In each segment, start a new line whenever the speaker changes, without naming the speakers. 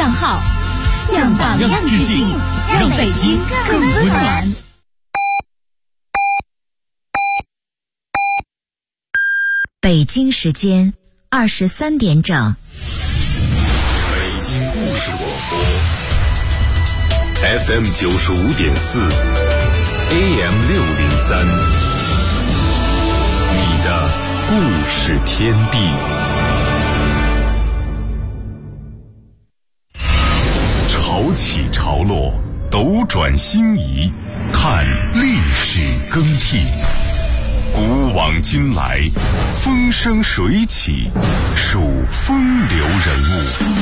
账号，向榜样致敬，让北京更温暖。
北京时间23点整。
北京故事广播 FM 95.4 AM 603，你的故事天地。潮起潮落，斗转星移，看历史更替。古往今来，风生水起，数风流人物。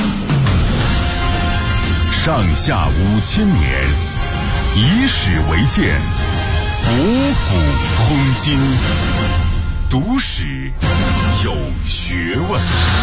上下5000年，以史为鉴，博古通今，读史有学问。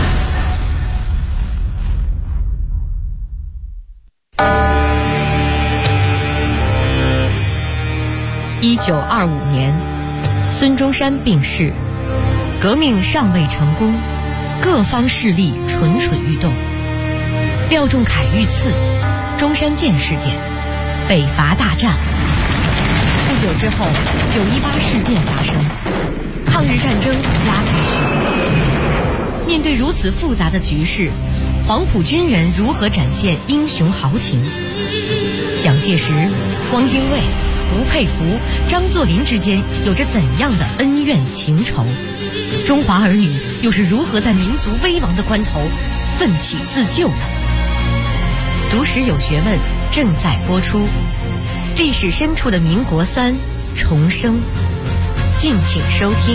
1925年，孙中山病逝，革命尚未成功，各方势力蠢蠢欲动。廖仲恺遇刺，中山舰事件，北伐大战。不久之后，918事变发生，抗日战争拉开序幕。面对如此复杂的局势，黄埔军人如何展现英雄豪情？蒋介石、汪精卫、吴佩孚、张作霖之间有着怎样的恩怨情仇？中华儿女又是如何在民族危亡的关头奋起自救的？读史有学问正在播出，历史深处的民国3重生，敬请收听。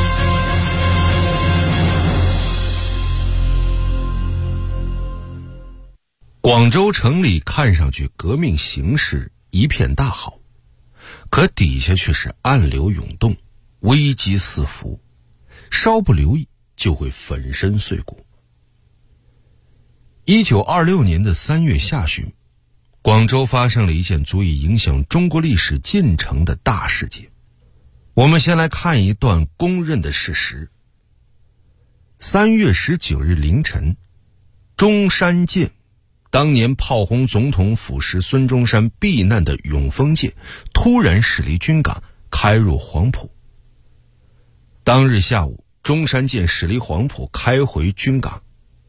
广州城里看上去革命形势一片大好，可底下却是暗流涌动，危机四伏，稍不留意就会粉身碎骨。1926年的3月下旬，广州发生了一件足以影响中国历史进程的大事件。我们先来看一段公认的事实。3月19日凌晨，中山舰，当年炮轰总统府时孙中山避难的永丰舰，突然驶离军港，开入黄埔。当日下午，中山舰驶离黄埔，开回军港。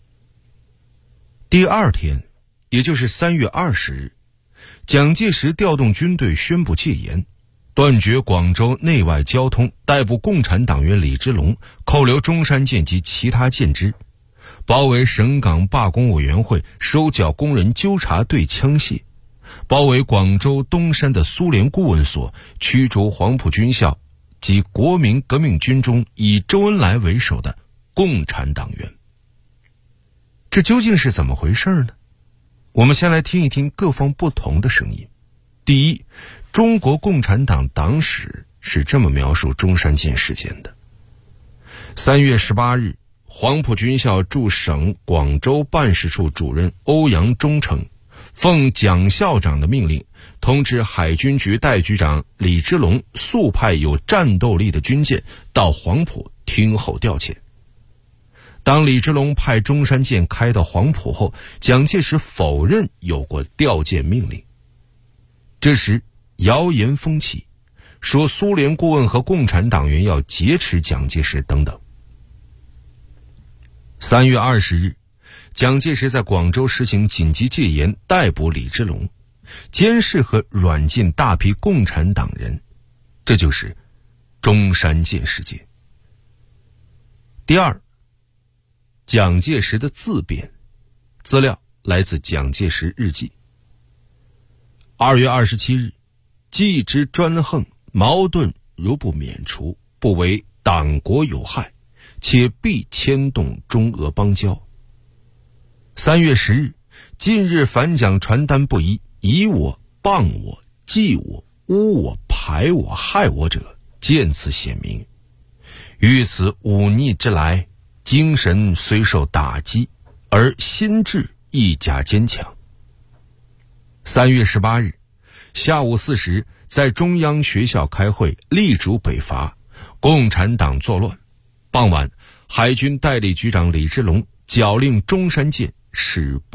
第二天，也就是3月20日，蒋介石调动军队宣布戒严，断绝广州内外交通，逮捕共产党员李之龙，扣留中山舰及其他舰只，包围省港罢工委员会，收缴工人纠察队枪械，包围广州东山的苏联顾问所，驱逐黄埔军校及国民革命军中以周恩来为首的共产党员。这究竟是怎么回事呢？我们先来听一听各方不同的声音。第一，中国共产党党史是这么描述中山舰事件的。3月18日，黄埔军校驻省广州办事处主任欧阳忠诚奉蒋校长的命令，通知海军局代局长李之龙速派有战斗力的军舰到黄埔听候调遣。当李之龙派中山舰开到黄埔后，蒋介石否认有过调舰命令。这时谣言风起，说苏联顾问和共产党员要劫持蒋介石等等。3月20日，蒋介石在广州实行紧急戒严，逮捕李之龙，监视和软禁大批共产党人，这就是中山舰事件。第二，蒋介石的自辩，资料来自蒋介石日记。2月27日，既之专横，矛盾如不免除，不为党国有害，且必牵动中俄邦交。3月10日，近日反蒋传单不一，以我、谤我、忌我、污我、排我、害我者，见此显明。遇此忤逆之来，精神虽受打击，而心智亦加坚强。3月18日，下午4时，在中央学校开会，力主北伐，共产党作乱。傍晚，海军代理局长李之龙绞令中山舰驶泊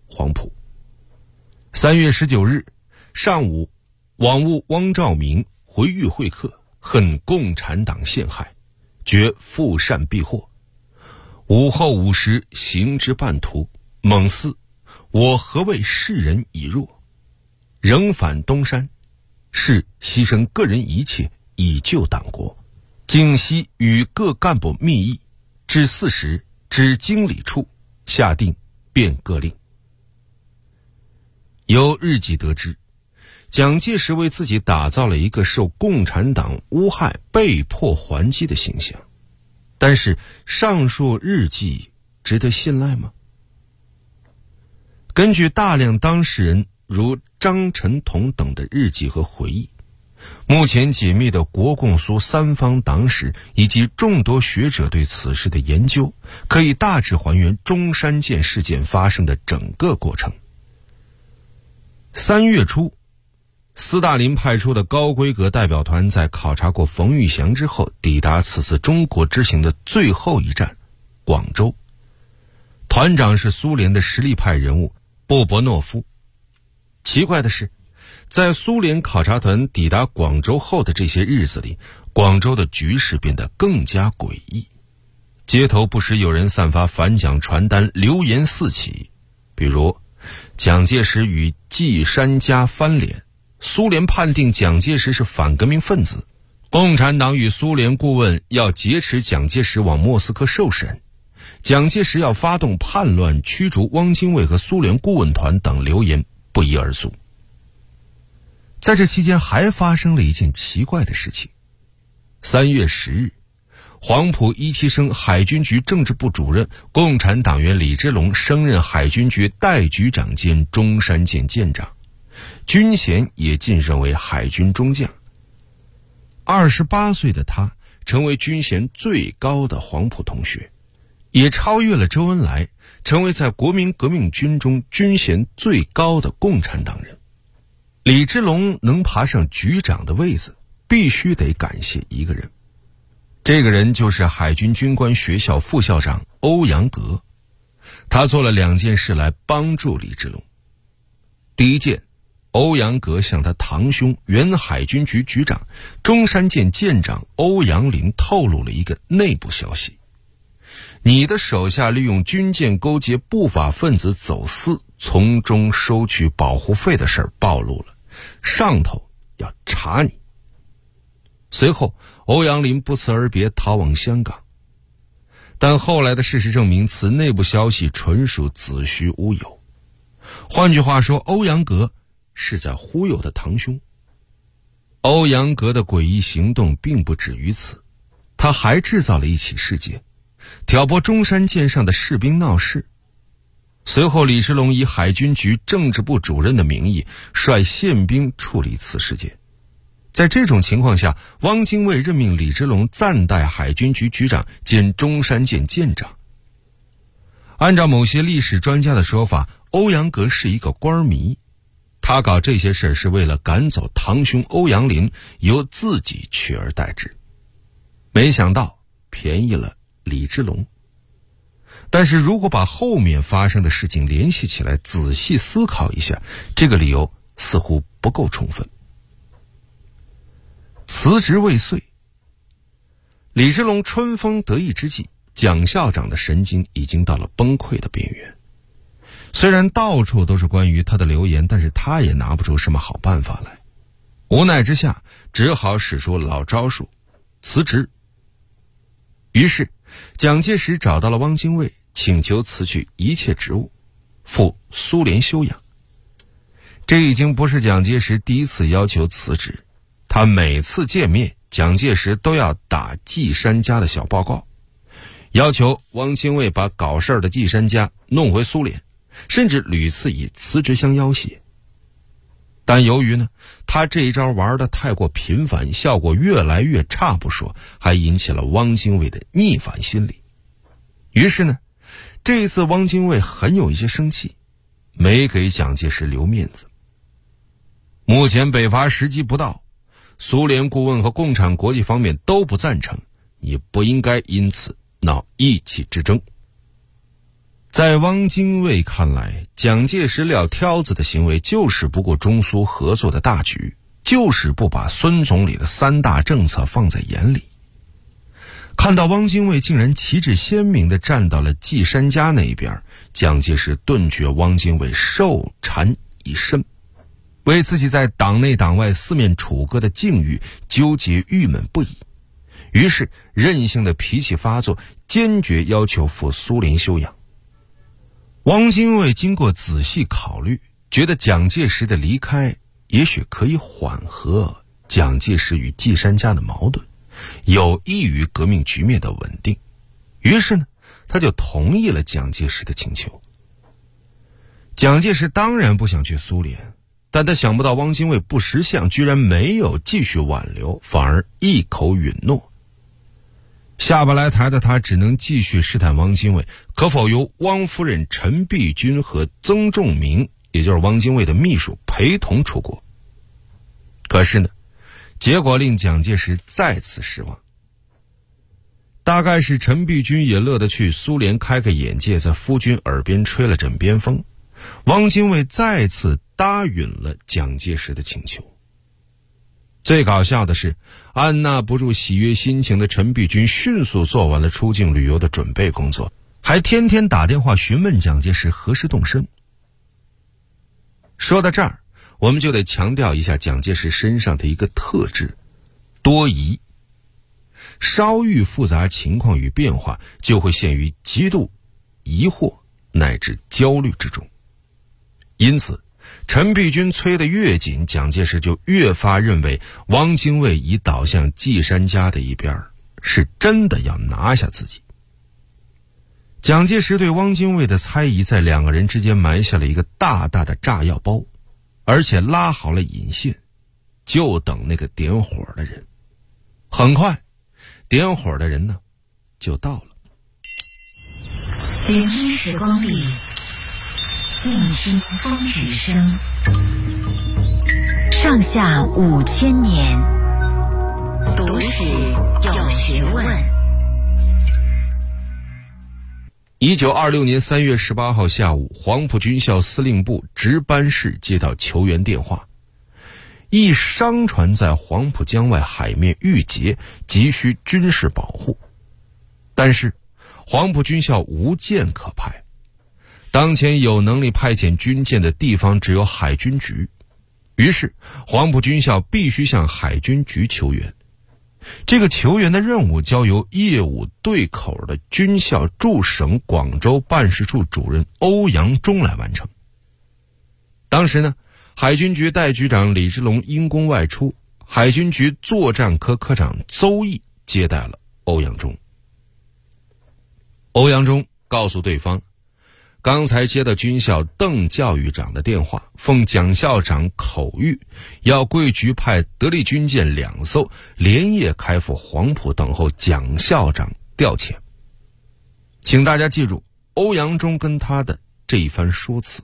黄埔。3月19日上午，网务汪兆铭回豫会客，恨共产党陷害，决复善避祸。午后5时行至半途，猛思我何谓世人已弱，仍返东山，是牺牲个人一切以救党国。竟悉与各干部密议，至4时至经理处，下定变各令。由日记得知，蒋介石为自己打造了一个受共产党诬害被迫还击的形象，但是上述日记值得信赖吗？根据大量当事人如张晨同等的日记和回忆，目前解密的国共苏三方党史以及众多学者对此事的研究，可以大致还原中山舰事件发生的整个过程。3月初，斯大林派出的高规格代表团在考察过冯玉祥之后，抵达此次中国之行的最后一站广州。团长是苏联的实力派人物布伯诺夫。奇怪的是，在苏联考察团抵达广州后的这些日子里，广州的局势变得更加诡异。街头不时有人散发反蒋传单，流言四起，比如蒋介石与季山家翻脸，苏联判定蒋介石是反革命分子，共产党与苏联顾问要劫持蒋介石往莫斯科受审，蒋介石要发动叛乱驱逐汪精卫和苏联顾问团等流言不一而足。在这期间还发生了一件奇怪的事情。3月10日，黄埔17生海军局政治部主任、共产党员李之龙升任海军局代局长兼中山舰舰长，军衔也晋升为海军中将。28岁的他成为军衔最高的黄埔同学，也超越了周恩来，成为在国民革命军中军衔最高的共产党人。李之龙能爬上局长的位子，必须得感谢一个人，这个人就是海军军官学校副校长欧阳格。他做了2件事来帮助李之龙。第一件，欧阳格向他堂兄原海军局局长、中山舰舰长欧阳林透露了一个内部消息：你的手下利用军舰勾结不法分子走私，从中收取保护费的事儿暴露了，上头要查你。随后欧阳林不辞而别，逃往香港。但后来的事实证明，此内部消息纯属子虚乌有。换句话说，欧阳格是在忽悠他堂兄。欧阳格的诡异行动并不止于此，他还制造了一起事件，挑拨中山舰上的士兵闹事。随后李之龙以海军局政治部主任的名义率宪兵处理此事件。在这种情况下，汪精卫任命李之龙暂代海军局局长兼中山舰舰长。按照某些历史专家的说法，欧阳格是一个官迷，他搞这些事是为了赶走堂兄欧阳林，由自己取而代之。没想到便宜了李之龙。但是如果把后面发生的事情联系起来，仔细思考一下，这个理由似乎不够充分。辞职未遂，李之龙春风得意之际，蒋校长的神经已经到了崩溃的边缘。虽然到处都是关于他的流言，但是他也拿不出什么好办法来。无奈之下，只好使出老招数，辞职。于是蒋介石找到了汪精卫，请求辞去一切职务，赴苏联休养。这已经不是蒋介石第一次要求辞职，他每次见面，蒋介石都要打季山家的小报告，要求汪精卫把搞事儿的季山家弄回苏联，甚至屡次以辞职相要挟。但由于呢，他这一招玩得太过频繁，效果越来越差不说，还引起了汪精卫的逆反心理。于是呢，这一次汪精卫很有一些生气，没给蒋介石留面子。目前北伐时机不到，苏联顾问和共产国际方面都不赞成，你不应该因此闹意气之争。 在汪精卫看来，蒋介石撂挑子的行为就是不顾中苏合作的大局，就是不把孙总理的3大政策放在眼里。看到汪精卫竟然旗帜鲜明地站到了季山家那一边，蒋介石顿觉汪精卫受缠已深，为自己在党内党外四面楚歌的境遇纠结郁闷不已，于是任性的脾气发作，坚决要求赴苏联休养。汪精卫经过仔细考虑，觉得蒋介石的离开也许可以缓和蒋介石与季山家的矛盾，有益于革命局面的稳定，于是呢，他就同意了蒋介石的请求。蒋介石当然不想去苏联，但他想不到汪精卫不识相，居然没有继续挽留，反而一口允诺。下不来台的他只能继续试探汪精卫可否由汪夫人陈璧君和曾仲明，也就是汪精卫的秘书陪同出国。可是呢，结果令蒋介石再次失望。大概是陈璧君也乐得去苏联开个眼界，在夫君耳边吹了枕边风，汪精卫再次答允了蒋介石的请求。最搞笑的是，按捺不住喜悦心情的陈璧君迅速做完了出境旅游的准备工作，还天天打电话询问蒋介石何时动身。说到这儿，我们就得强调一下蒋介石身上的一个特质：多疑。稍遇复杂情况与变化，就会陷于极度疑惑乃至焦虑之中。因此陈璧君催得越紧，蒋介石就越发认为汪精卫已倒向季山家的一边，是真的要拿下自己。蒋介石对汪精卫的猜疑在两个人之间埋下了一个大大的炸药包，而且拉好了引线，就等那个点火的人。很快点火的人呢就到了。
聆听时光里静听风雨声，上下5000年，读史有学问。
1926年3月18号下午，黄埔军校司令部值班室接到求援电话，一商船在黄埔江外海面遇劫，急需军事保护。但是黄埔军校无舰可派，当前有能力派遣军舰的地方只有海军局，于是黄埔军校必须向海军局求援。这个求援的任务交由业务对口的军校驻省广州办事处主任欧阳中来完成。当时呢，海军局代局长李之龙因公外出，海军局作战科科长邹毅接待了欧阳中。欧阳中告诉对方，刚才接到军校邓教育长的电话，奉蒋校长口谕，要贵局派得力军舰2艘连夜开赴黄埔等候蒋校长调遣。请大家记住欧阳中跟他的这一番说辞。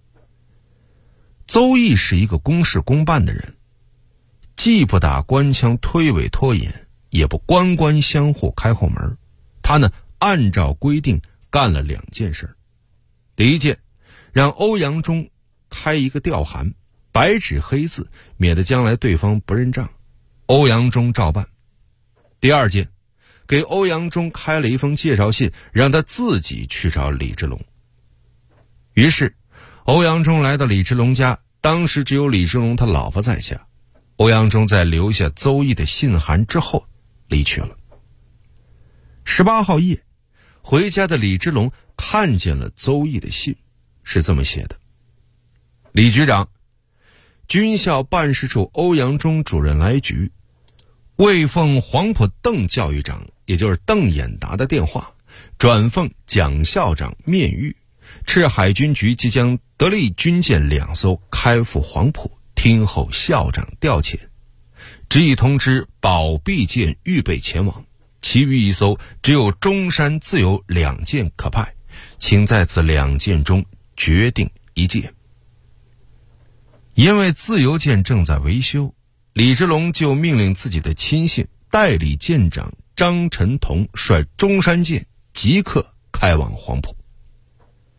邹毅是一个公事公办的人，既不打官腔推诿拖延，也不官官相护开后门。他呢，按照规定干了2件事。第一件，让欧阳中开一个调函，白纸黑字，免得将来对方不认账。欧阳中照办。第二件，给欧阳中开了一封介绍信，让他自己去找李之龙。于是欧阳中来到李之龙家，当时只有李之龙他老婆在家。欧阳中在留下邹毅的信函之后离去了。18号夜，回家的李之龙看见了邹毅的信，是这么写的：李局长，军校办事处欧阳中主任来局，未奉黄埔邓教育长，也就是邓演达的电话，转奉蒋校长面谕，斥海军局即将得力军舰2艘开赴黄埔，听候校长调遣，只已通知保庇舰预备前往，其余1艘只有中山自由2舰可派，请在此2舰中决定一舰。因为自由舰正在维修，李之龙就命令自己的亲信代理舰长张晨同率中山舰即刻开往黄埔。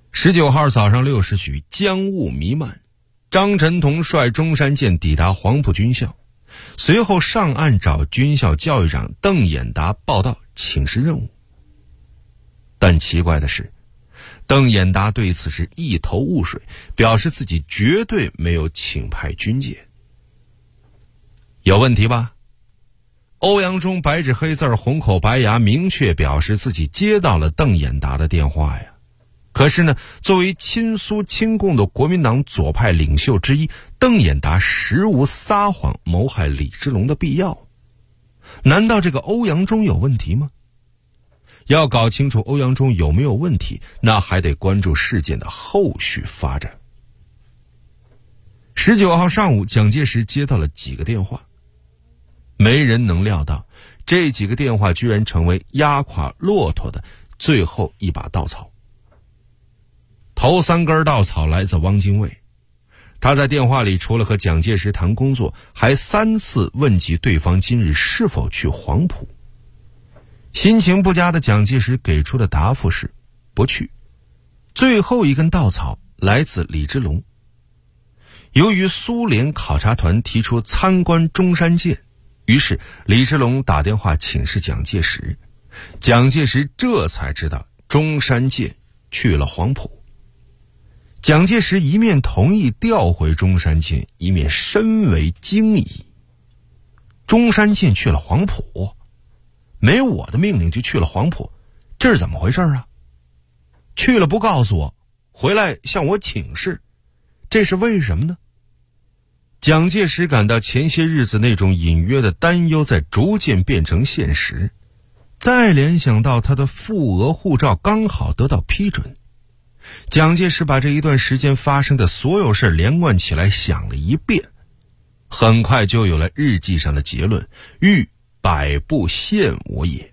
19号早上6时许，江雾弥漫，张晨同率中山舰抵达黄埔军校，随后上岸找军校教育长邓演达报到请示任务。但奇怪的是，邓演达对此是一头雾水，表示自己绝对没有请派军舰。有问题吧？欧阳中白纸黑字红口白牙明确表示自己接到了邓演达的电话呀。可是呢，作为亲苏亲共的国民党左派领袖之一，邓演达实无撒谎谋害李之龙的必要。难道这个欧阳中有问题吗？要搞清楚欧阳中有没有问题，那还得关注事件的后续发展。19号上午，蒋介石接到了几个电话，没人能料到这几个电话居然成为压垮骆驼的最后一把稻草。头3根稻草来自汪精卫，他在电话里除了和蒋介石谈工作，还3次问及对方今日是否去黄埔。心情不佳的蒋介石给出的答复是不去。最后一根稻草来自李之龙，由于苏联考察团提出参观中山舰，于是李之龙打电话请示蒋介石，蒋介石这才知道中山舰去了黄埔。蒋介石一面同意调回中山舰，一面深为惊疑。中山舰去了黄埔，没我的命令就去了黄埔，这是怎么回事啊？去了不告诉我，回来向我请示，这是为什么呢？蒋介石感到前些日子那种隐约的担忧在逐渐变成现实，再联想到他的赴俄护照刚好得到批准，蒋介石把这一段时间发生的所有事连贯起来想了一遍，很快就有了日记上的结论：欲百步陷我也。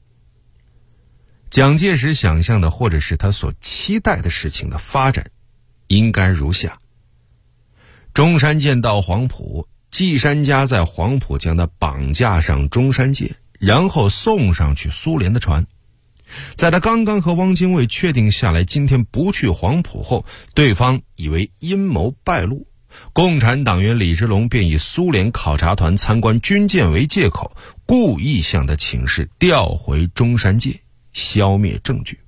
蒋介石想象的，或者是他所期待的事情的发展，应该如下：中山舰到黄埔，季山家在黄埔将他绑架上中山舰，然后送上去苏联的船。在他刚刚和汪精卫确定下来今天不去黄埔后，对方以为阴谋败露，共产党员李之龙便以苏联考察团参观军舰为借口，故意向他请示调回中山舰，消灭证据。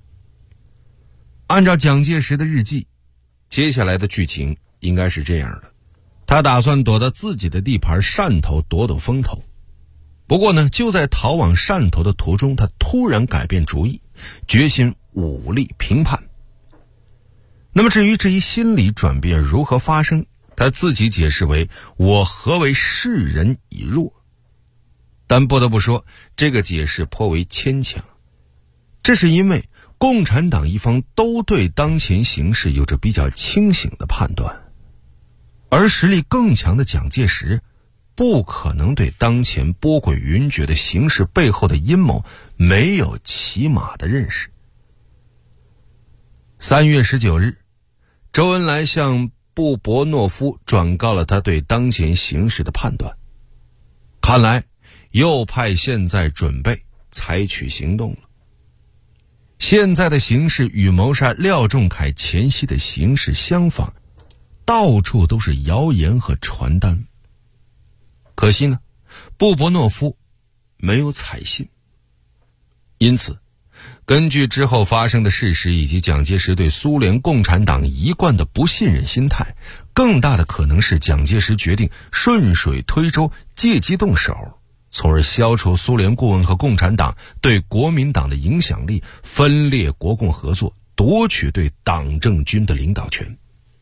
按照蒋介石的日记，接下来的剧情应该是这样的：他打算躲到自己的地盘汕头躲躲风头。不过呢，就在逃往汕头的途中，他突然改变主意，决心武力平叛。那么至于这一心理转变如何发生，他自己解释为：我何为世人以弱。但不得不说，这个解释颇为牵强。这是因为共产党一方都对当前形势有着比较清醒的判断，而实力更强的蒋介石不可能对当前波诡云谲的形势背后的阴谋没有起码的认识。3月19日，周恩来向布伯诺夫转告了他对当前形势的判断，看来右派现在准备采取行动了。现在的形势与谋杀廖仲恺前夕的形势相仿，到处都是谣言和传单。可惜呢，布伯诺夫没有采信。因此，根据之后发生的事实以及蒋介石对苏联共产党一贯的不信任心态，更大的可能是蒋介石决定顺水推舟，借机动手，从而消除苏联顾问和共产党对国民党的影响力，分裂国共合作，夺取对党政军的领导权。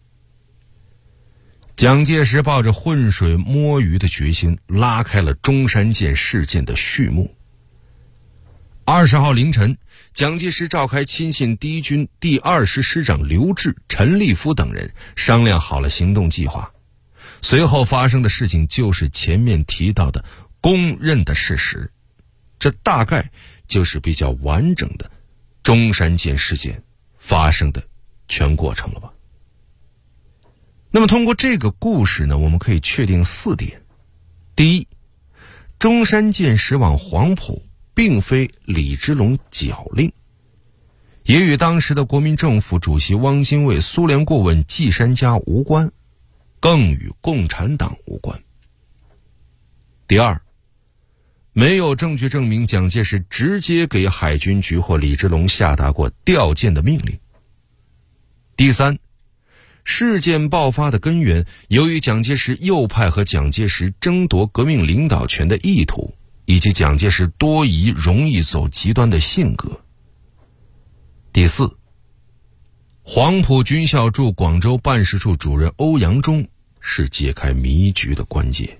蒋介石抱着浑水摸鱼的决心，拉开了中山舰事件的序幕。20号凌晨，蒋介石召开亲信第一军第20师长刘峙、陈立夫等人，商量好了行动计划。随后发生的事情就是前面提到的公认的事实，这大概就是比较完整的中山舰事件发生的全过程了吧。那么通过这个故事呢，我们可以确定4点。第一，中山舰驶往黄埔并非李之龙脚令， 也与当时的国民政府主席汪精卫、苏联顾问季山家无关，更与共产党无关。第二，没有证据证明蒋介石直接给海军局或李之龙下达过调舰的命令。第三，事件爆发的根源由于蒋介石右派和蒋介石争夺革命领导权的意图，以及蒋介石多疑、容易走极端的性格。第四，黄埔军校驻广州办事处主任欧阳中是解开迷局的关键。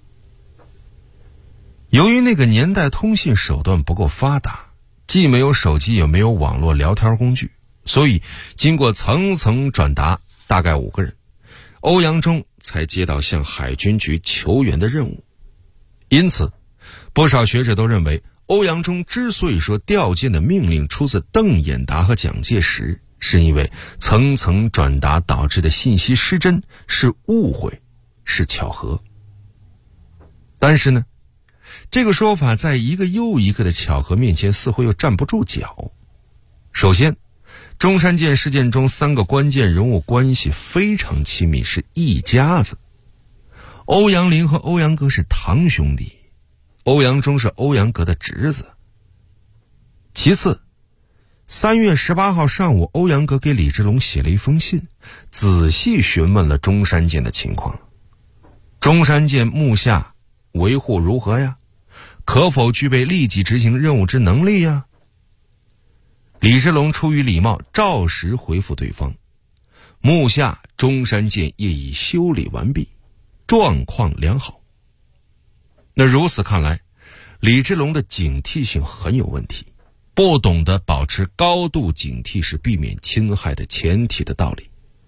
由于那个年代通信手段不够发达，既没有手机也没有网络聊天工具，所以经过层层转达，大概5个人，欧阳中才接到向海军局求援的任务。因此不少学者都认为，欧阳中之所以说调舰的命令出自邓演达和蒋介石，是因为层层转达导致的信息失真，是误会，是巧合。但是呢，这个说法在一个又一个的巧合面前似乎又站不住脚。首先，中山舰事件中3个关键人物关系非常亲密，是一家子。欧阳林和欧阳格是堂兄弟，欧阳中是欧阳格的侄子。其次，3月18号上午，欧阳格给李之龙写了一封信，仔细询问了中山舰的情况。中山舰目下维护如何呀？可否具备立即执行任务之能力呀？李之龙出于礼貌，照实回复对方：目下中山舰业已修理完毕，状况良好。那如此看来，李之龙的警惕性很有问题，不懂得保持高度警惕是避免侵害的前提的道理。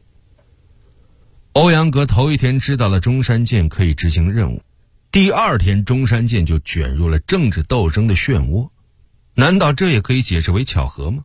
欧阳格头一天知道了中山舰可以执行任务，第2天中山舰就卷入了政治斗争的漩涡，难道这也可以解释为巧合吗？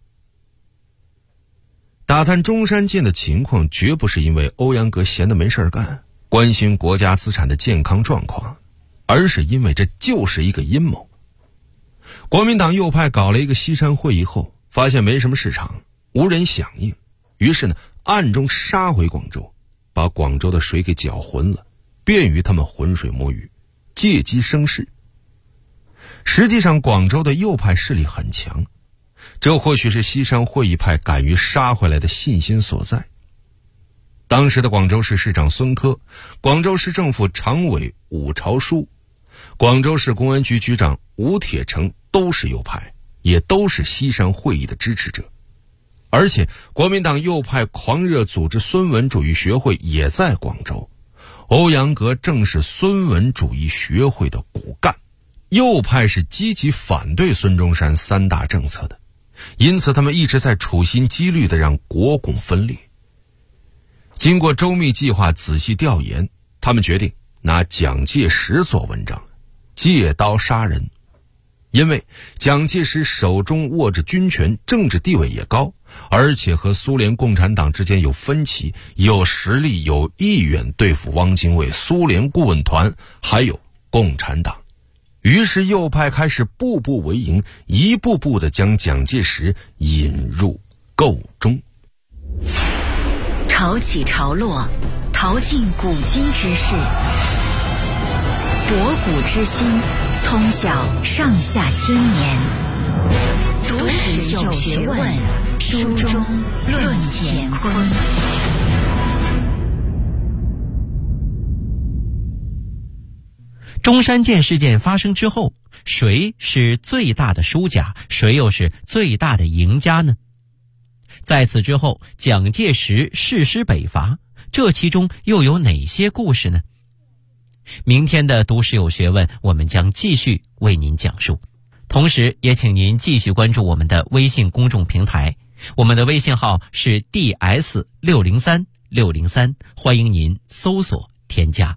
打探中山舰的情况绝不是因为欧阳格闲得没事干，关心国家资产的健康状况，而是因为这就是一个阴谋。国民党右派搞了一个西山会议后，发现没什么市场，无人响应，于是呢，暗中杀回广州，把广州的水给搅浑了，便于他们浑水摸鱼，借机生事。实际上广州的右派势力很强，这或许是西山会议派敢于杀回来的信心所在。当时的广州市市长孙科，广州市政府常委伍朝书，广州市公安局局长吴铁城都是右派，也都是西山会议的支持者。而且国民党右派狂热组织孙文主义学会也在广州，欧阳格正是孙文主义学会的骨干。右派是积极反对孙中山3大政策的，因此他们一直在处心积虑地让国共分裂。经过周密计划、仔细调研，他们决定拿蒋介石做文章，借刀杀人。因为蒋介石手中握着军权，政治地位也高，而且和苏联共产党之间有分歧，有实力有意愿对付汪精卫、苏联顾问团还有共产党。于是右派开始步步为营，一步步地将蒋介石引入构中。
潮起潮落，淘尽古今之事，博古之心，通晓上下千年。读史有学问，书中论乾坤。
中山舰事件发生之后，谁是最大的输家，谁又是最大的赢家呢？在此之后，蒋介石誓师北伐，这其中又有哪些故事呢？明天的读史有学问，我们将继续为您讲述。同时也请您继续关注我们的微信公众平台，我们的微信号是 DS603603，欢迎您搜索添加。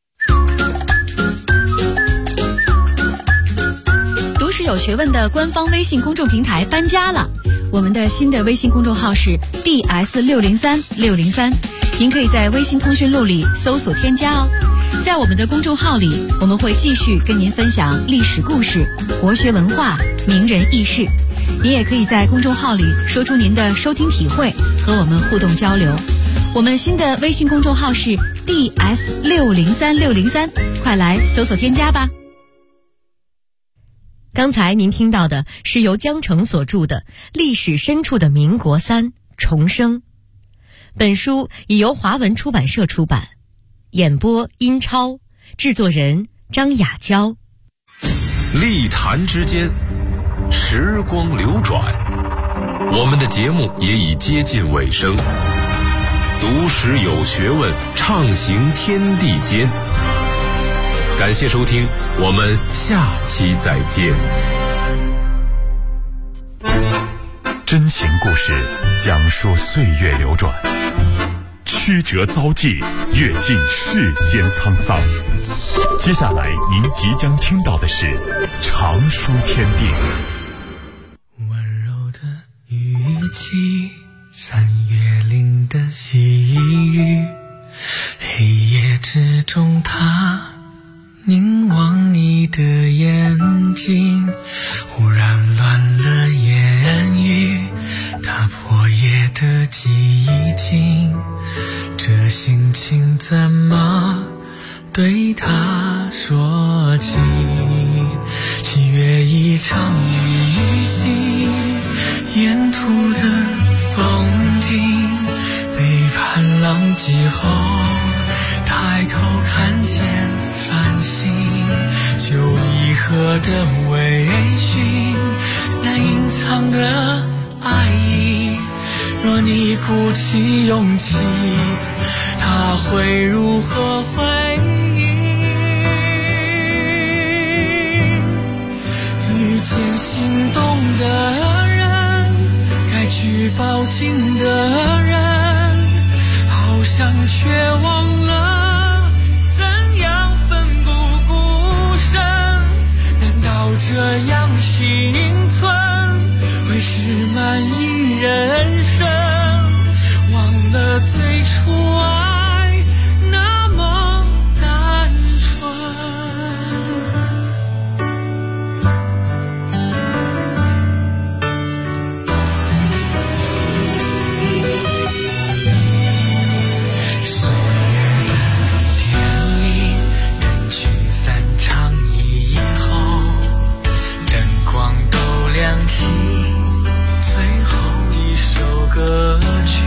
读史有学问的官方微信公众平台搬家了，我们的新的微信公众号是 DS603603，您可以在微信通讯录里搜索添加哦。在我们的公众号里，我们会继续跟您分享历史故事、国学文化、名人轶事， 您也可以在公众号里说出您的收听体会，和我们互动交流。我们新的微信公众号是 DS603603，快来搜索添加吧。
刚才您听到的是由江澄所著的《历史深处的民国3重生》，本书已由华文出版社出版，演播殷超，制作人张雅娇。
历坛之间，时光流转，我们的节目也已接近尾声。读史有学问，畅行天地间。感谢收听，我们下期再见。
真情故事讲述岁月流转，曲折遭际，阅尽世间沧桑。接下来您即将听到的是长书天地。
温柔的语气，三月岭的细雨，黑夜之中他凝望你的眼睛，忽然乱了言语，打破夜的寂静，这心情怎么对他说起？喜悦一场旅行，沿途的风景，背叛浪迹后抬头看见繁星，就一河的微醺，那隐藏的爱意，若你鼓起勇气，他会如何回应？遇见心动的人，该去抱紧的人，好像却忘了怎样奋不顾身。难道这样幸存会是满意人生？忘了最初爱那么单纯。10月的电铃，人群散场以后，灯光都亮起，最后一首歌曲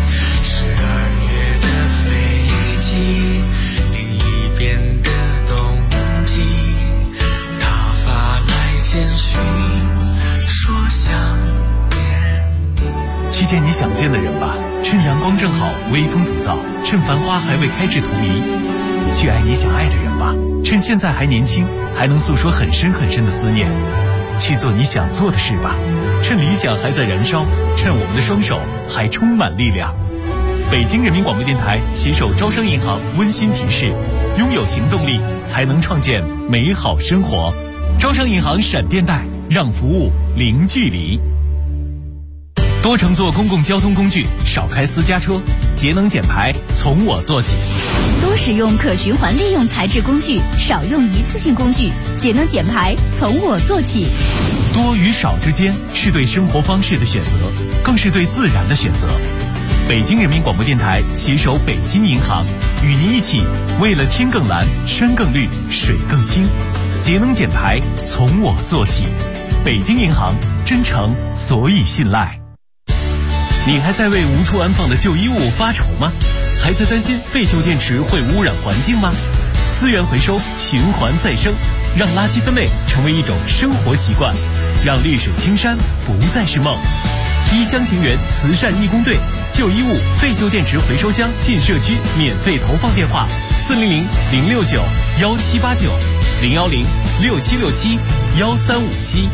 ，12月的飞机，另一边的冬季，他发来简讯说想念你。
去见你想见的人吧，趁阳光正好，微风不燥，趁繁花还未开至荼蘼。去爱你想爱的人吧，趁现在还年轻，还能诉说很深很深的思念。去做你想做的事吧，趁理想还在燃烧，趁我们的双手还充满力量。北京人民广播电台携手招商银行温馨提示：拥有行动力，才能创建美好生活。招商银行闪电贷，让服务零距离。多乘坐公共交通工具，少开私家车，节能减排从我做起。
多使用可循环利用材质工具，少用一次性工具，节能减排从我做起。
多与少之间是对生活方式的选择，更是对自然的选择。北京人民广播电台携手北京银行，与您一起为了天更蓝、山更绿、水更清，节能减排从我做起。北京银行，真诚所以信赖。你还在为无处安放的旧衣物发愁吗？还在担心废旧电池会污染环境吗？资源回收，循环再生，让垃圾分类成为一种生活习惯，让绿水青山不再是梦。一厢情愿慈善义工队旧衣物废旧电池回收箱进社区免费投放电话：400-069-1789，010-6767-1357。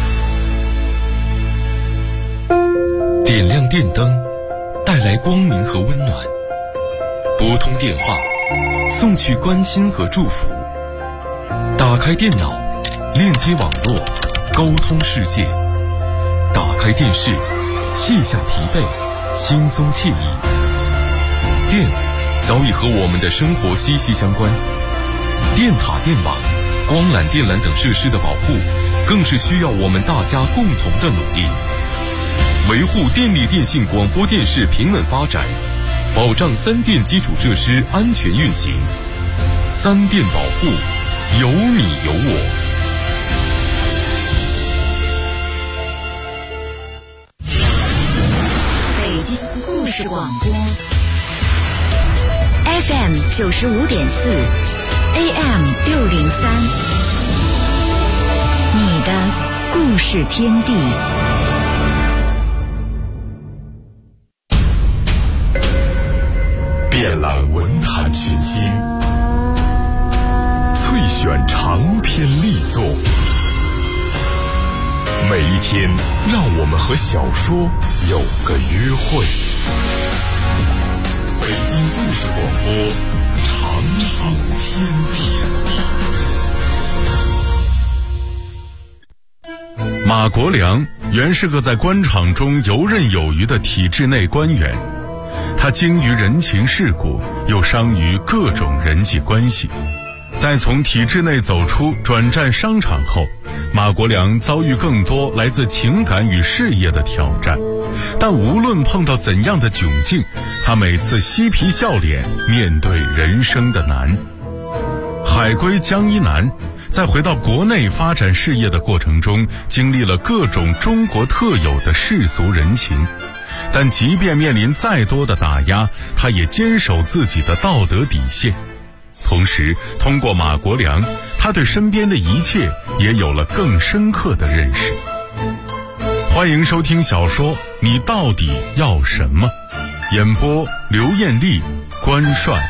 点亮电灯，带来光明和温暖；拨通电话，送去关心和祝福；打开电脑，链接网络，沟通世界；打开电视，卸下疲惫，轻松惬意。电早已和我们的生活息息相关，电塔、电网、光缆、电缆等设施的保护更是需要我们大家共同的努力。维护电力电信广播电视平稳发展，保障三电基础设施安全运行。三电保护，有你有我。
北京故事广播 FM 95.4 AM 603，你的故事天地。
遍览文坛群星，萃选长篇力作。每一天，让我们和小说有个约会。北京故事广播，长长天地。马国良原是个在官场中游刃有余的体制内官员，他精于人情世故，又商于各种人际关系。在从体制内走出，转战商场后，马国良遭遇更多来自情感与事业的挑战，但无论碰到怎样的窘境，他每次嬉皮笑脸面对人生的难。海归江一南在回到国内发展事业的过程中，经历了各种中国特有的世俗人情，但即便面临再多的打压，他也坚守自己的道德底线。同时，通过马国良，他对身边的一切也有了更深刻的认识。欢迎收听小说《你到底要什么》，演播刘艳丽、关帅。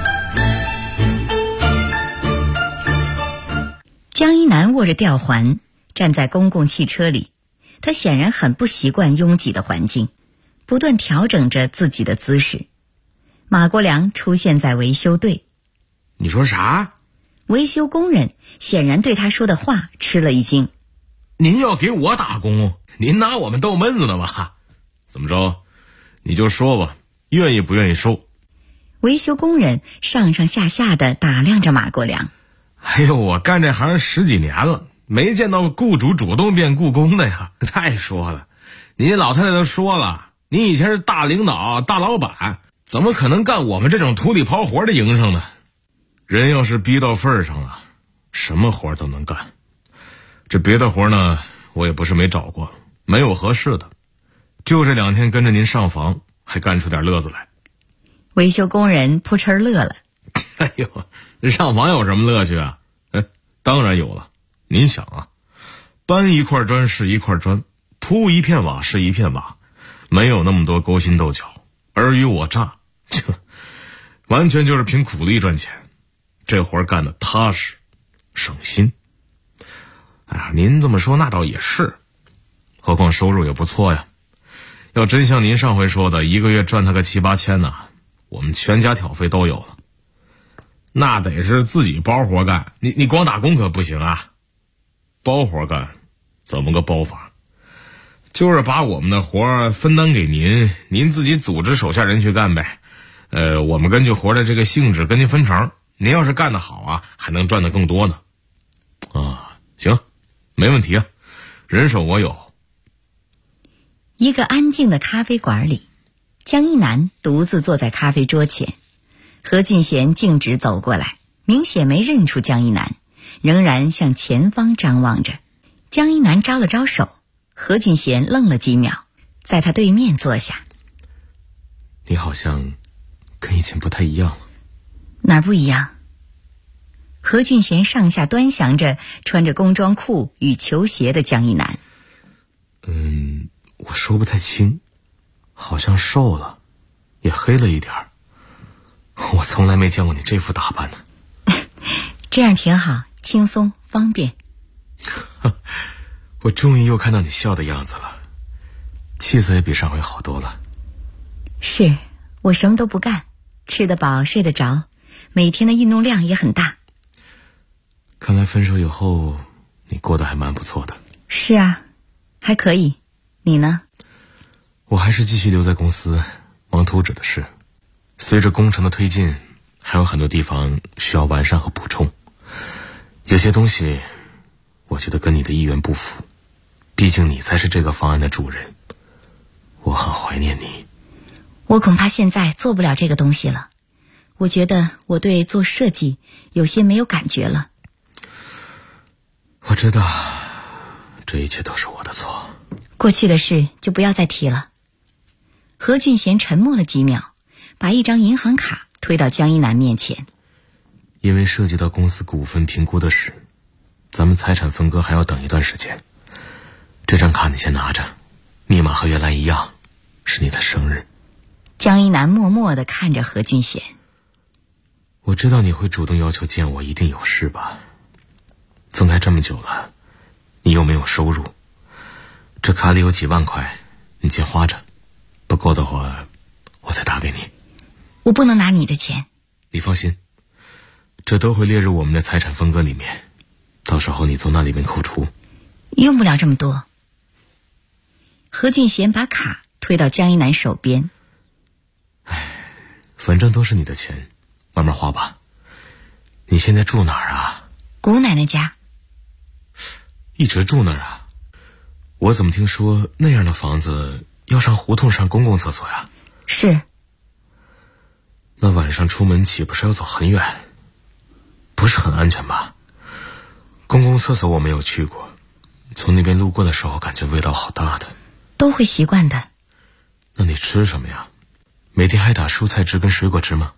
江一南握着吊环，站在公共汽车里，他显然很不习惯拥挤的环境，不断调整着自己的姿势。马国良出现在维修队。
你说啥？
维修工人显然对他说的话吃了一惊。
您要给我打工，您拿我们逗闷子呢吧？怎么着？你就说吧，愿意不愿意收？
维修工人上上下下的打量着马国良。
哎呦，我干这行10几年了，没见到雇主主动变雇工的呀。再说了，您老太太都说了，您以前是大领导、大老板，怎么可能干我们这种土里刨活的营生呢？人要是逼到份上了，什么活都能干。这别的活呢，我也不是没找过，没有合适的。就这2天跟着您上房，还干出点乐子来。
维修工人扑哧乐了。
哎呦，上房有什么乐趣啊？当然有了。您想啊，搬一块砖是一块砖，铺一片瓦是一片瓦，没有那么多勾心斗角、尔虞我诈，完全就是凭苦力赚钱。这活干得踏实省心。哎呀，您这么说那倒也是，何况收入也不错呀。要真像您上回说的1个月赚他个7、8千呢，我们全家挑费都有了。那得是自己包活干，你光打工可不行啊。包活干怎么个包法？就是把我们的活分担给您，您自己组织手下人去干呗。我们根据活的这个性质跟您分成，您要是干得好啊，还能赚得更多呢。啊，行，没问题啊，人手我有。
一个安静的咖啡馆里，江一南独自坐在咖啡桌前，何俊贤径直走过来，明显没认出江一南，仍然向前方张望着。江一南招了招手，何俊贤愣了几秒，在他对面坐下。
你好像跟以前不太一样了。
哪儿不一样？何俊贤上下端详着穿着工装裤与球鞋的江一南。
我说不太清，好像瘦了，也黑了一点儿。我从来没见过你这副打扮呢。
这样挺好，轻松方便。
我终于又看到你笑的样子了，气色也比上回好多了。
是，我什么都不干，吃得饱睡得着，每天的运动量也很大。
看来分手以后你过得还蛮不错的。
是啊，还可以。你呢？
我还是继续留在公司忙图纸的事。随着工程的推进，还有很多地方需要完善和补充，有些东西我觉得跟你的意愿不符，毕竟你才是这个方案的主人。我很怀念你。
我恐怕现在做不了这个东西了。我觉得我对做设计有些没有感觉了。
我知道，这一切都是我的错。
过去的事就不要再提了。何俊贤沉默了几秒，把一张银行卡推到江一南面前。
因为涉及到公司股份评估的事，咱们财产分割还要等一段时间。这张卡你先拿着，密码和原来一样，是你的生日。
江一南默默地看着何俊贤。
我知道你会主动要求见我，一定有事吧？分开这么久了，你又没有收入，这卡里有几万块，你先花着，不够的话我再打给你。
我不能拿你的钱。
你放心，这都会列入我们的财产分割里面，到时候你从那里面扣除。
用不了这么多。何俊贤把卡推到江一南手边。
反正都是你的钱，慢慢花吧。你现在住哪儿啊？
姑奶奶家。
一直住那儿啊？我怎么听说那样的房子要上胡同上公共厕所呀？
是。
那晚上出门岂不是要走很远？不是很安全吧？公共厕所我没有去过，从那边路过的时候感觉味道好大的。
都会习惯的。
那你吃什么呀？每天还打蔬菜汁跟水果汁吗？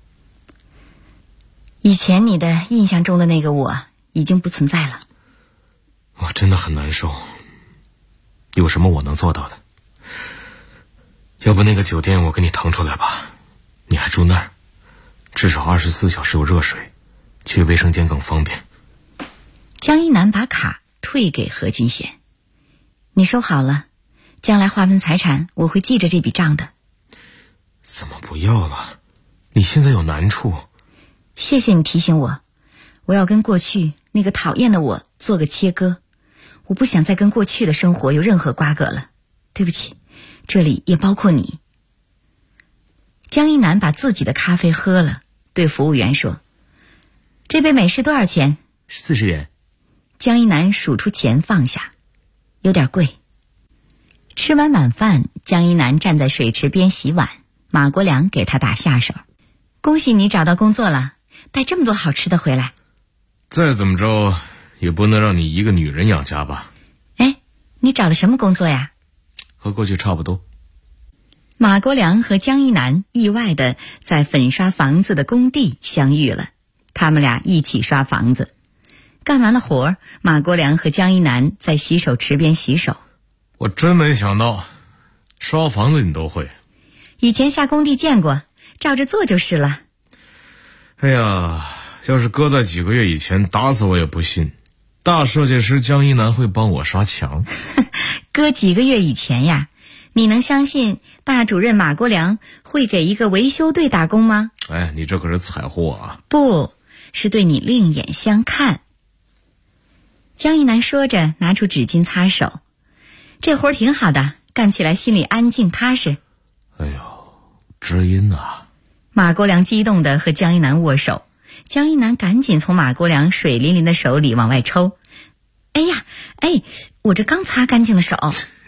以前你的印象中的那个我已经不存在了。
我真的很难受。有什么我能做到的？要不那个酒店我给你腾出来吧，你还住那儿，至少24小时有热水，去卫生间更方便。
江一南把卡退给何俊贤。你收好了，将来划分财产我会记着这笔账的。
怎么不要了？你现在有难处。
谢谢你提醒我，我要跟过去那个讨厌的我做个切割。我不想再跟过去的生活有任何瓜葛了。对不起，这里也包括你。江一南把自己的咖啡喝了，对服务员说：“这杯美式多少钱
？40元。”
江一南数出钱放下，有点贵。吃完晚饭，江一南站在水池边洗碗，马国良给他打下手：“恭喜你找到工作了，带这么多好吃的回来。”
再怎么着也不能让你一个女人养家吧？
哎，你找的什么工作呀？
和过去差不多。
马国良和江一南意外地在粉刷房子的工地相遇了，他们俩一起刷房子。干完了活，马国良和江一南在洗手池边洗手。
我真没想到，刷房子你都会。
以前下工地见过，照着做就是了。
哎呀，要是搁在几个月以前，打死我也不信大设计师江一南会帮我刷墙。
搁几个月以前呀，你能相信大主任马国良会给一个维修队打工吗？
哎，你这可是踩货啊！
不是对你另眼相看。江一南说着拿出纸巾擦手。这活挺好的，干起来心里安静踏实。
哎呦，知音啊！
马国良激动地和江一南握手，江一南赶紧从马国良水淋淋的手里往外抽。哎呀，哎，我这刚擦干净的手。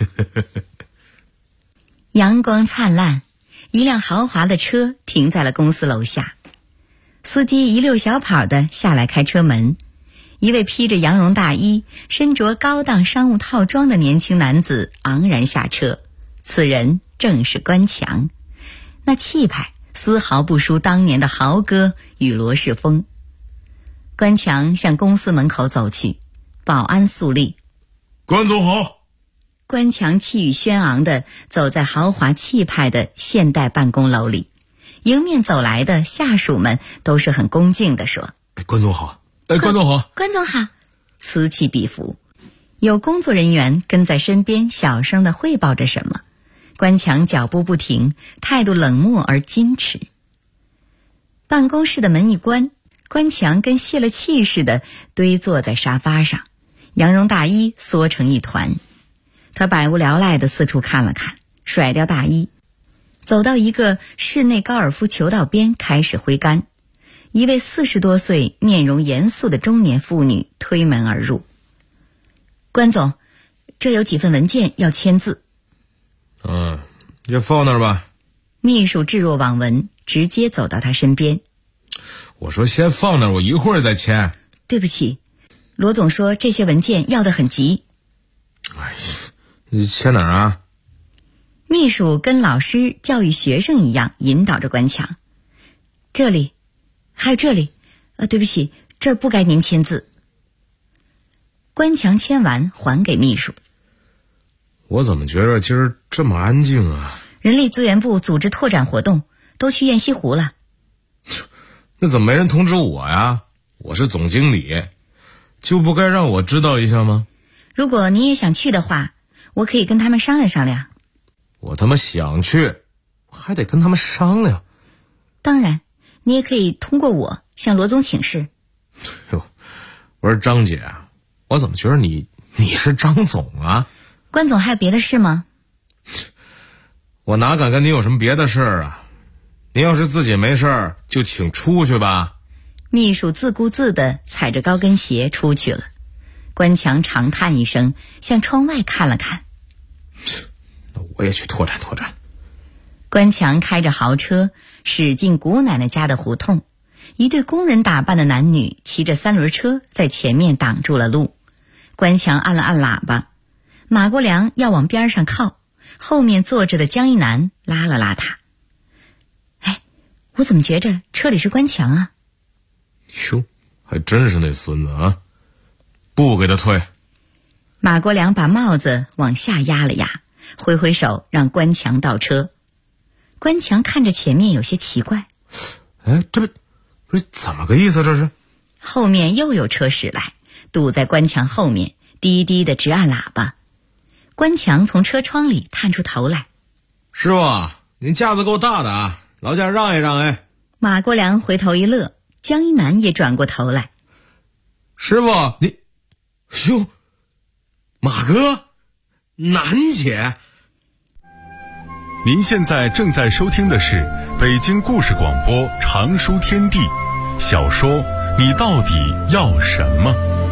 阳光灿烂，一辆豪华的车停在了公司楼下，司机一溜小跑地下来开车门。一位披着羊绒大衣、身着高档商务套装的年轻男子昂然下车，此人正是关强，那气派丝毫不输当年的豪哥与罗世峰。关强向公司门口走去，保安肃立：“
关总好。”
关强气宇轩昂地走在豪华气派的现代办公楼里，迎面走来的下属们都是很恭敬地说：“
关总好。”哎，关总好！
关总好！此起彼伏，有工作人员跟在身边小声地汇报着什么。关强脚步不停，态度冷漠而矜持。办公室的门一关，关强跟泄了气似的堆坐在沙发上，羊绒大衣缩成一团。他百无聊赖地四处看了看，甩掉大衣，走到一个室内高尔夫球道边开始挥杆。一位40多岁、面容严肃的中年妇女推门而入。 关总，这有几份文件要签字。
就放那儿吧。
秘书置若罔闻，直接走到他身边。
我说先放那儿，我一会儿再签。
对不起，罗总说这些文件要得很急。
哎呀，你签哪儿啊？
秘书跟老师教育学生一样引导着关强。这里，还有这里。对不起，这儿不该您签字。关强签完还给秘书。
我怎么觉得今儿这么安静啊？
人力资源部组织拓展活动，都去雁西湖了。
那怎么没人通知我呀？我是总经理，就不该让我知道一下吗？
如果你也想去的话，我可以跟他们商量商量。
我他妈想去，还得跟他们商量。
当然，你也可以通过我向罗总请示。
哟，我说张姐，我怎么觉得你是张总啊？
关总还有别的事吗？
我哪敢跟你有什么别的事儿啊？您要是自己没事儿，就请出去吧。
秘书自顾自地踩着高跟鞋出去了。关强长叹一声，向窗外看了看。
那我也去拓展拓展。
关强开着豪车驶进姑奶奶家的胡同，一对工人打扮的男女骑着三轮车在前面挡住了路。关强按了按喇叭，马国良要往边上靠，后面坐着的江一南拉了拉他。哎，我怎么觉着车里是关强啊？
哟，还真是那孙子啊！不给他退。
马国良把帽子往下压了压，挥挥手让关强倒车。关强看着前面有些奇怪，
哎，这不是怎么个意思？这是
后面又有车驶来，堵在关强后面，低低的直按喇叭。关强从车窗里探出头来：“
师傅，您架子够大的啊，劳驾让一让。”哎，
马国良回头一乐，江一南也转过头来：“
师傅，你，哟，马哥，南姐。”
您现在正在收听的是北京故事广播长书天地小说《你到底要什么》。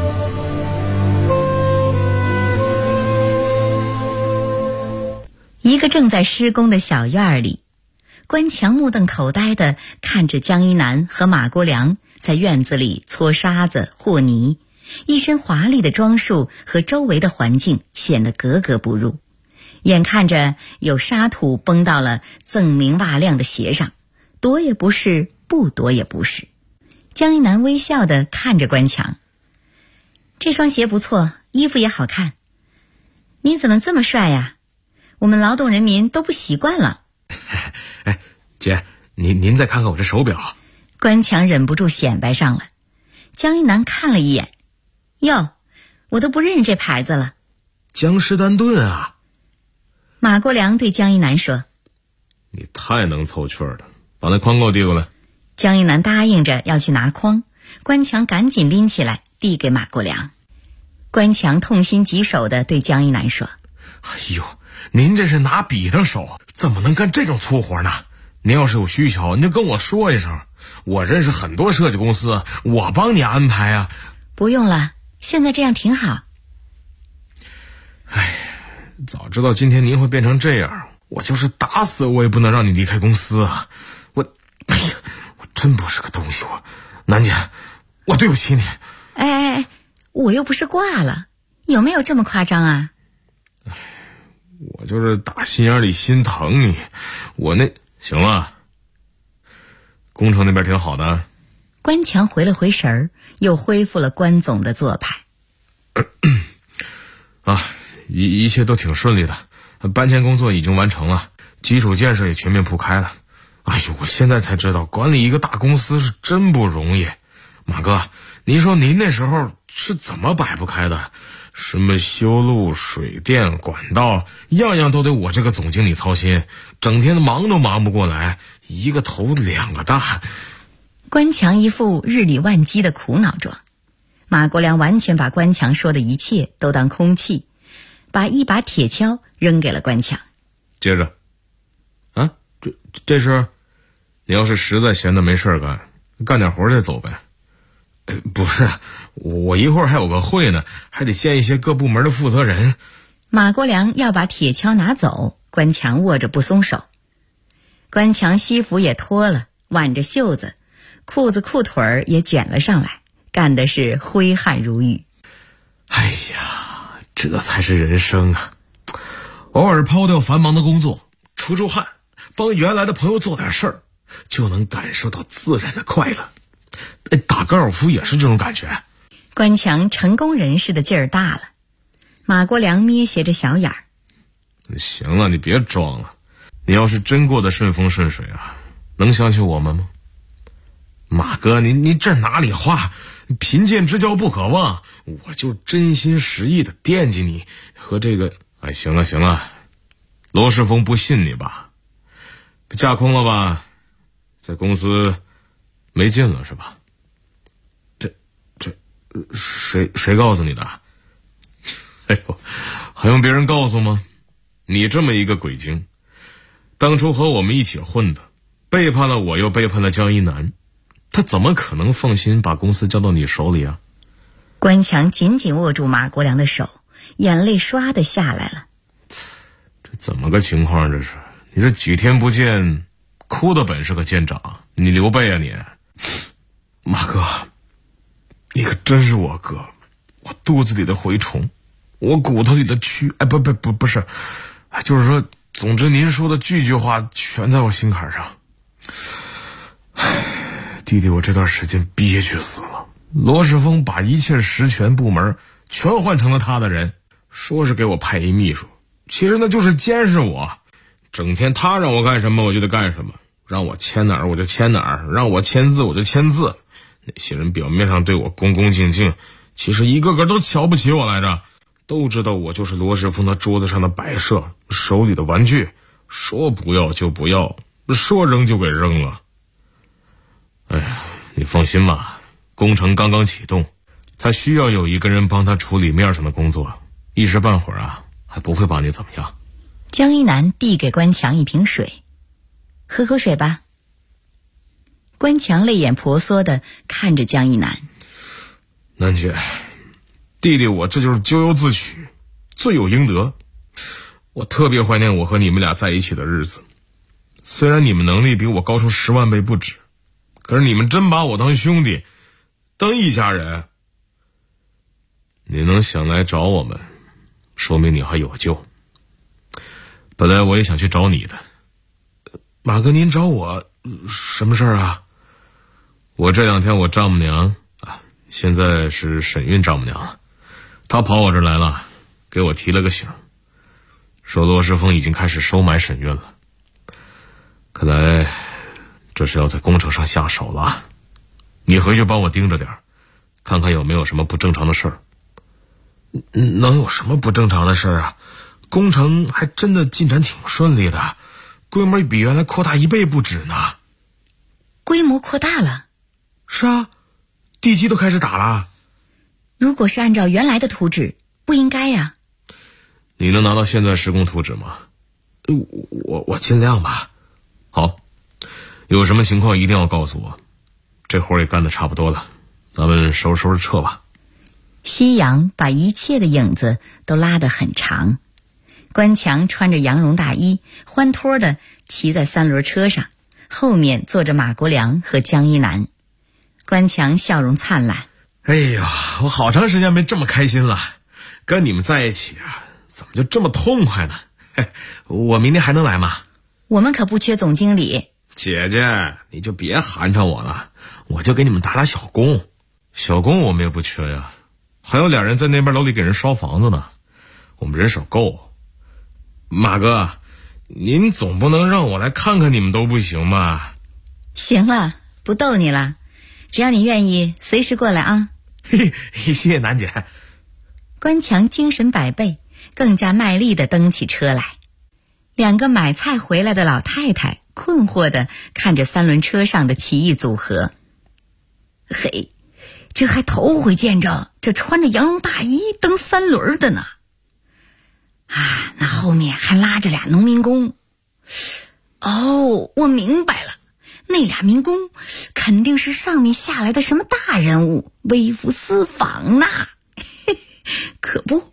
一个正在施工的小院里，关强目瞪口呆地看着江一南和马国良在院子里搓沙子和泥，一身华丽的装束和周围的环境显得格格不入。眼看着有沙土崩到了锃明瓦亮的鞋上，躲也不是，不躲也不是。江一南微笑地看着关强：“这双鞋不错，衣服也好看。你怎么这么帅呀？我们劳动人民都不习惯了。”
哎，姐，您再看看我这手表。
关强忍不住显摆上了。江一南看了一眼：“哟，我都不认识这牌子了。”
江诗丹顿啊。
马国良对江一南说：“
你太能凑趣了，把那筐给我递过来。”
江一南答应着要去拿筐，关强赶紧拎起来递给马国良。关强痛心疾首地对江一南说：“
哎呦，您这是拿笔的手，怎么能干这种粗活呢？您要是有需求，您就跟我说一声，我认识很多设计公司，我帮你安排啊。”“
不用了，现在这样挺好。”“
哎，早知道今天您会变成这样，我就是打死我也不能让你离开公司啊！哎呀，我真不是个东西，南姐，我对不起你。”“
哎，我又不是挂了，有没有这么夸张啊？”“
我就是打心眼里心疼你，行了。工程那边挺好的。”
关强回了回神儿，又恢复了关总的做派。
啊，一切都挺顺利的，搬迁工作已经完成了，基础建设也全面铺开了。哎呦，我现在才知道管理一个大公司是真不容易。马哥，您说您那时候是怎么摆不开的？什么修路、水电、管道，样样都得我这个总经理操心，整天忙都忙不过来，一个头两个大。
关强一副日理万机的苦恼状。马国良完全把关强说的一切都当空气，把一把铁锹扔给了关强。
“接着，啊，这是，你要是实在闲得没事干，干点活再走呗。 不是，我一会儿还有个会呢，还得见一些各部门的负责人。
马国良要把铁锹拿走，关强握着不松手。关强西服也脱了，挽着袖子，裤子裤腿儿也卷了上来，干的是挥汗如雨。
哎呀，这才是人生啊！偶尔抛掉繁忙的工作，出出汗，帮原来的朋友做点事儿，就能感受到自然的快乐。打高尔夫也是这种感觉。
关强成功人士的劲儿大了，马国良眯斜着小眼儿。
行了，你别装了。你要是真过得顺风顺水啊，能想起我们吗？马哥，你这哪里话？贫贱之交不可忘，我就真心实意的惦记你和这个。哎，行了，罗世峰不信你吧？架空了吧？在公司没劲了是吧？这谁告诉你的？哎呦，还用别人告诉吗？你这么一个鬼精，当初和我们一起混的，背叛了我又背叛了江一南，他怎么可能放心把公司交到你手里啊？
关强紧紧握住马国良的手，眼泪唰的下来了。
这怎么个情况？这是你这几天不见，哭的本是个舰长，你刘备啊你！马哥，你可真是我哥，我肚子里的蛔虫，我骨头里的蛆。哎，不是，就是说，总之您说的句句话全在我心坎上。弟弟，我这段时间憋屈死了。罗世峰把一切实权部门全换成了他的人，说是给我派一秘书，其实那就是监视我，整天他让我干什么我就得干什么，让我签哪儿我就签哪儿，让我签字我就签字。那些人表面上对我恭恭敬敬，其实一个个都瞧不起我来着，都知道我就是罗世峰他桌子上的摆设，手里的玩具，说不要就不要，说扔就给扔了。哎呀，你放心吧，工程刚刚启动，他需要有一个人帮他处理面上的工作，一时半会儿啊还不会把你怎么样。
江一南递给关强一瓶水，喝口水吧。关强泪眼婆娑地看着江一南。
南姐，弟弟我这就是咎由自取，罪有应得。我特别怀念我和你们俩在一起的日子，虽然你们能力比我高出10万倍不止，可是你们真把我当兄弟，当一家人。你能想来找我们，说明你还有救。本来我也想去找你的。马哥，您找我什么事儿啊？我这2天我丈母娘啊，现在是沈运丈母娘了，她跑我这儿来了，给我提了个醒，说罗世峰已经开始收买沈运了。看来这是要在工程上下手了，你回去帮我盯着点，看看有没有什么不正常的事儿。能有什么不正常的事儿啊？工程还真的进展挺顺利的，规模比原来扩大1倍不止呢。
规模扩大了？
是啊，地基都开始打了。
如果是按照原来的图纸，不应该呀。
你能拿到现在施工图纸吗？我尽量吧。好，有什么情况一定要告诉我。这活也干得差不多了，咱们收拾撤吧。
夕阳把一切的影子都拉得很长。关强穿着羊绒大衣，欢脱地骑在3轮车上，后面坐着马国良和江一南。关强笑容灿烂。
哎呀，我好长时间没这么开心了，跟你们在一起啊，怎么就这么痛快呢？我明天还能来吗？
我们可不缺总经理。
姐姐，你就别寒碜我了，我就给你们打小工。小工我们也不缺呀，还有2人在那边楼里给人烧房子呢，我们人手够。马哥，您总不能让我来看看你们都不行吧？
行了，不逗你了，只要你愿意，随时过来啊。
嘿，谢谢南姐。
关强精神百倍，更加卖力地蹬起车来。2个买菜回来的老太太困惑地看着3轮车上的奇异组合。嘿，这还头回见着这穿着羊绒大衣蹬3轮的呢。啊，那后面还拉着俩农民工。哦，我明白了， 那俩民工肯定是上面下来的什么大人物，微服私访呐。可不，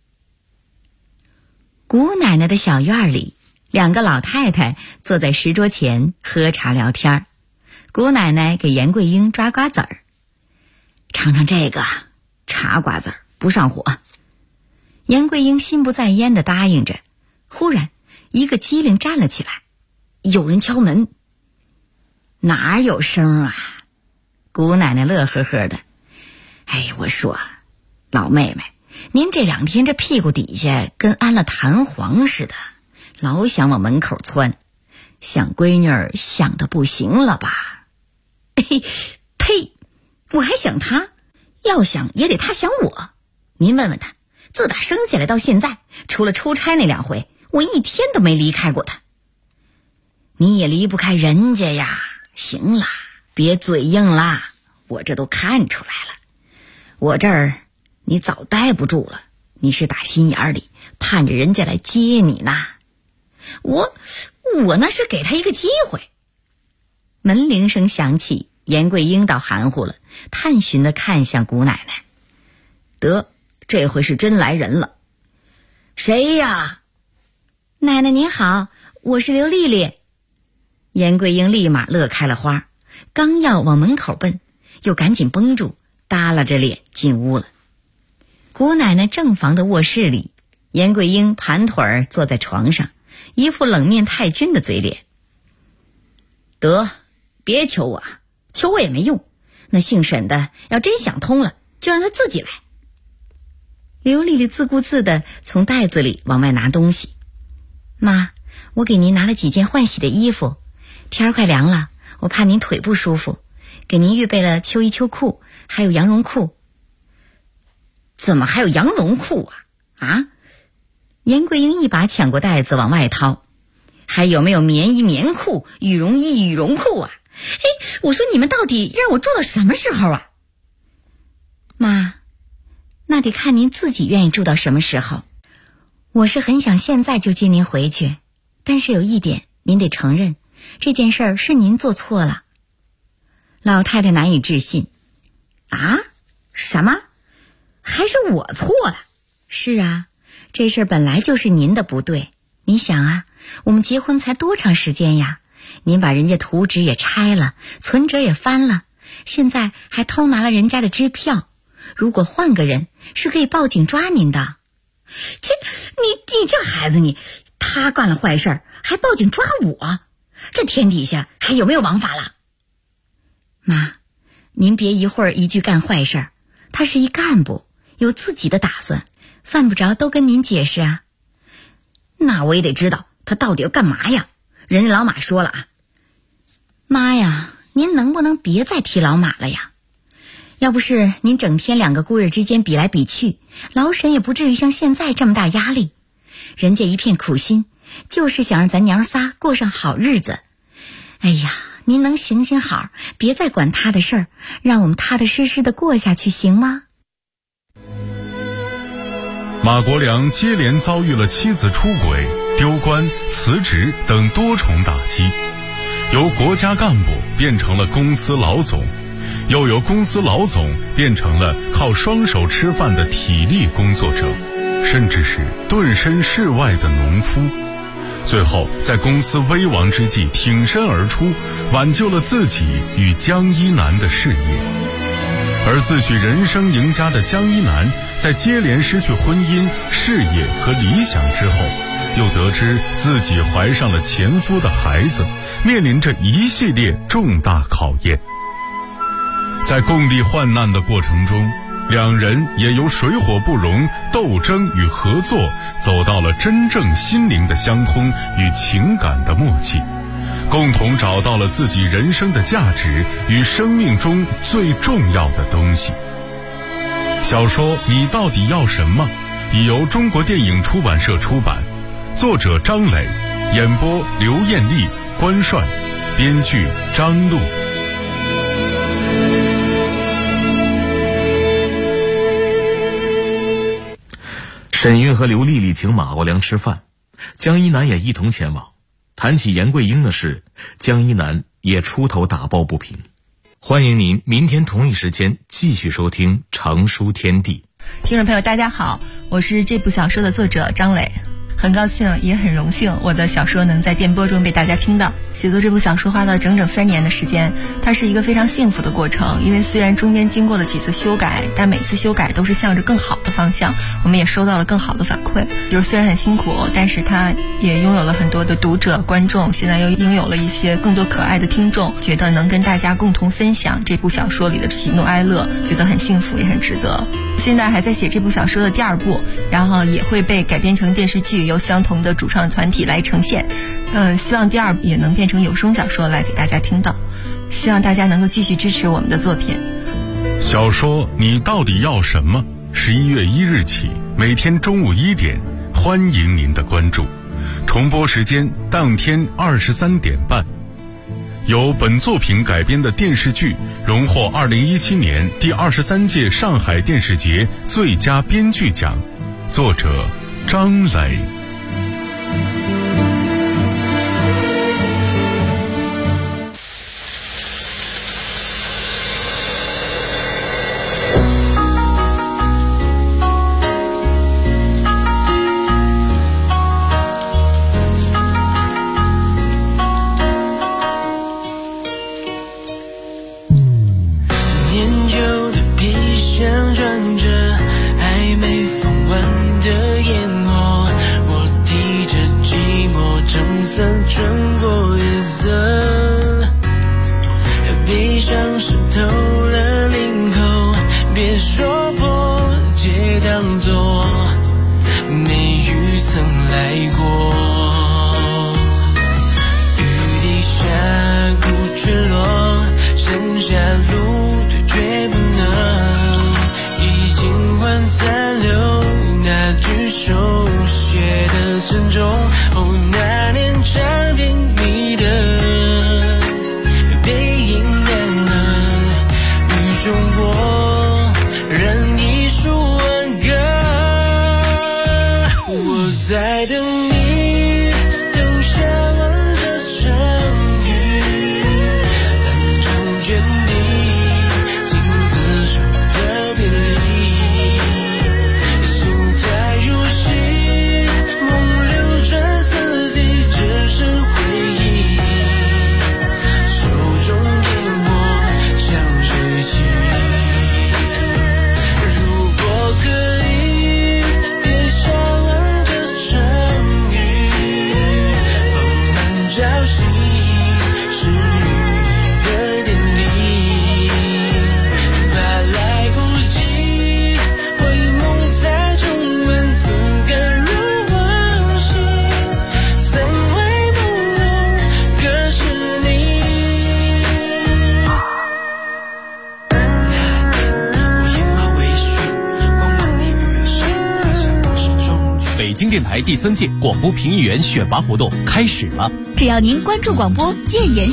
姑奶奶的小院里，2个老太太坐在石桌前喝茶聊天。姑奶奶给严桂英抓瓜子儿，尝尝这个茶瓜子儿不上火。严桂英心不在焉地答应着，忽然一个机灵站了起来，有人敲门。哪有声啊？姑奶奶乐呵呵的。哎，我说老妹妹，您这2天这屁股底下跟安了弹簧似的，老想往门口窜，想闺女儿想的不行了吧？呸！我还想她，要想也得她想我。您问问她，自打生下来到现在，除了出差那2回，我1天都没离开过她。你也离不开人家呀。行了，别嘴硬啦，我这都看出来了。我这儿你早待不住了，你是打心眼里盼着人家来接你呢。我那是给他一个机会。门铃声响起，严桂英倒含糊了，探寻地看向姑奶奶。得，这回是真来人了。谁呀？奶奶您好，我是刘丽丽。严桂英立马乐开了花，刚要往门口奔，又赶紧绷住，耷拉着脸进屋了。姑奶奶正房的卧室里，严桂英盘腿儿坐在床上，一副冷面太君的嘴脸。得，别求我，求我也没用。那姓沈的要真想通了，就让他自己来。刘丽丽自顾自地从袋子里往外拿东西。妈，我给您拿了几件换洗的衣服，天儿快凉了，我怕您腿不舒服，给您预备了秋衣秋裤，还有羊绒裤。怎么还有羊绒裤啊？严桂英一把抢过袋子往外掏。还有没有棉衣棉裤、羽绒衣羽绒裤啊？我说你们到底让我住到什么时候啊？妈，那得看您自己愿意住到什么时候。我是很想现在就接您回去，但是有一点您得承认，这件事儿是您做错了。老太太难以置信。啊？什么？还是我错了？是啊，这事儿本来就是您的不对。你想啊，我们结婚才多长时间呀？您把人家图纸也拆了，存折也翻了，现在还偷拿了人家的支票。如果换个人，是可以报警抓您的。你这孩子，他干了坏事儿还报警抓我，这天底下还有没有王法了？妈，您别一会儿一句干坏事儿，他是一干部，有自己的打算，犯不着都跟您解释啊。那我也得知道他到底要干嘛呀？人家老马说了啊。妈呀，您能不能别再提老马了呀？要不是您整天2个姑爷之间比来比去，老沈也不至于像现在这么大压力。人家一片苦心，就是想让咱娘仨过上好日子。哎呀，您能行行好，别再管他的事儿，让我们踏踏实实的过下去，行吗？
马国良接连遭遇了妻子出轨、丢官、辞职等多重打击，由国家干部变成了公司老总，又由公司老总变成了靠双手吃饭的体力工作者，甚至是顿身事外的农夫。最后在公司危亡之际挺身而出，挽救了自己与江一南的事业。而自诩人生赢家的江一南，在接连失去婚姻、事业和理想之后，又得知自己怀上了前夫的孩子，面临着一系列重大考验。在共历患难的过程中，两人也由水火不容、斗争与合作，走到了真正心灵的相通与情感的默契，共同找到了自己人生的价值与生命中最重要的东西。小说《你到底要什么》已由中国电影出版社出版，作者张磊，演播刘艳丽、关帅，编剧张璐。
沈韵和刘丽丽请马国良吃饭，江一南也一同前往。谈起严桂英的事，江一南也出头打抱不平。欢迎您明天同一时间继续收听成书天地。
听众朋友大家好，我是这部小说的作者张磊，很高兴也很荣幸我的小说能在电波中被大家听到。写作这部小说花了整整3年的时间，它是一个非常幸福的过程，因为虽然中间经过了几次修改，但每次修改都是向着更好的方向，我们也收到了更好的反馈。就是虽然很辛苦，但是它也拥有了很多的读者观众，现在又拥有了一些更多可爱的听众，觉得能跟大家共同分享这部小说里的喜怒哀乐，觉得很幸福也很值得。现在还在写这部小说的第2部，然后也会被改编成电视剧，由相同的主创团体来呈现。希望第2部也能变成有声小说来给大家听到，希望大家能够继续支持我们的作品。
小说你到底要什么？11月1日起，每天中午1点，欢迎您的关注。重播时间当天23点半。由本作品改编的电视剧荣获2017年第23届上海电视节最佳编剧奖，作者张磊。
北京电台第3届广播评议员选拔活动开始了。
只要您关注广播，建言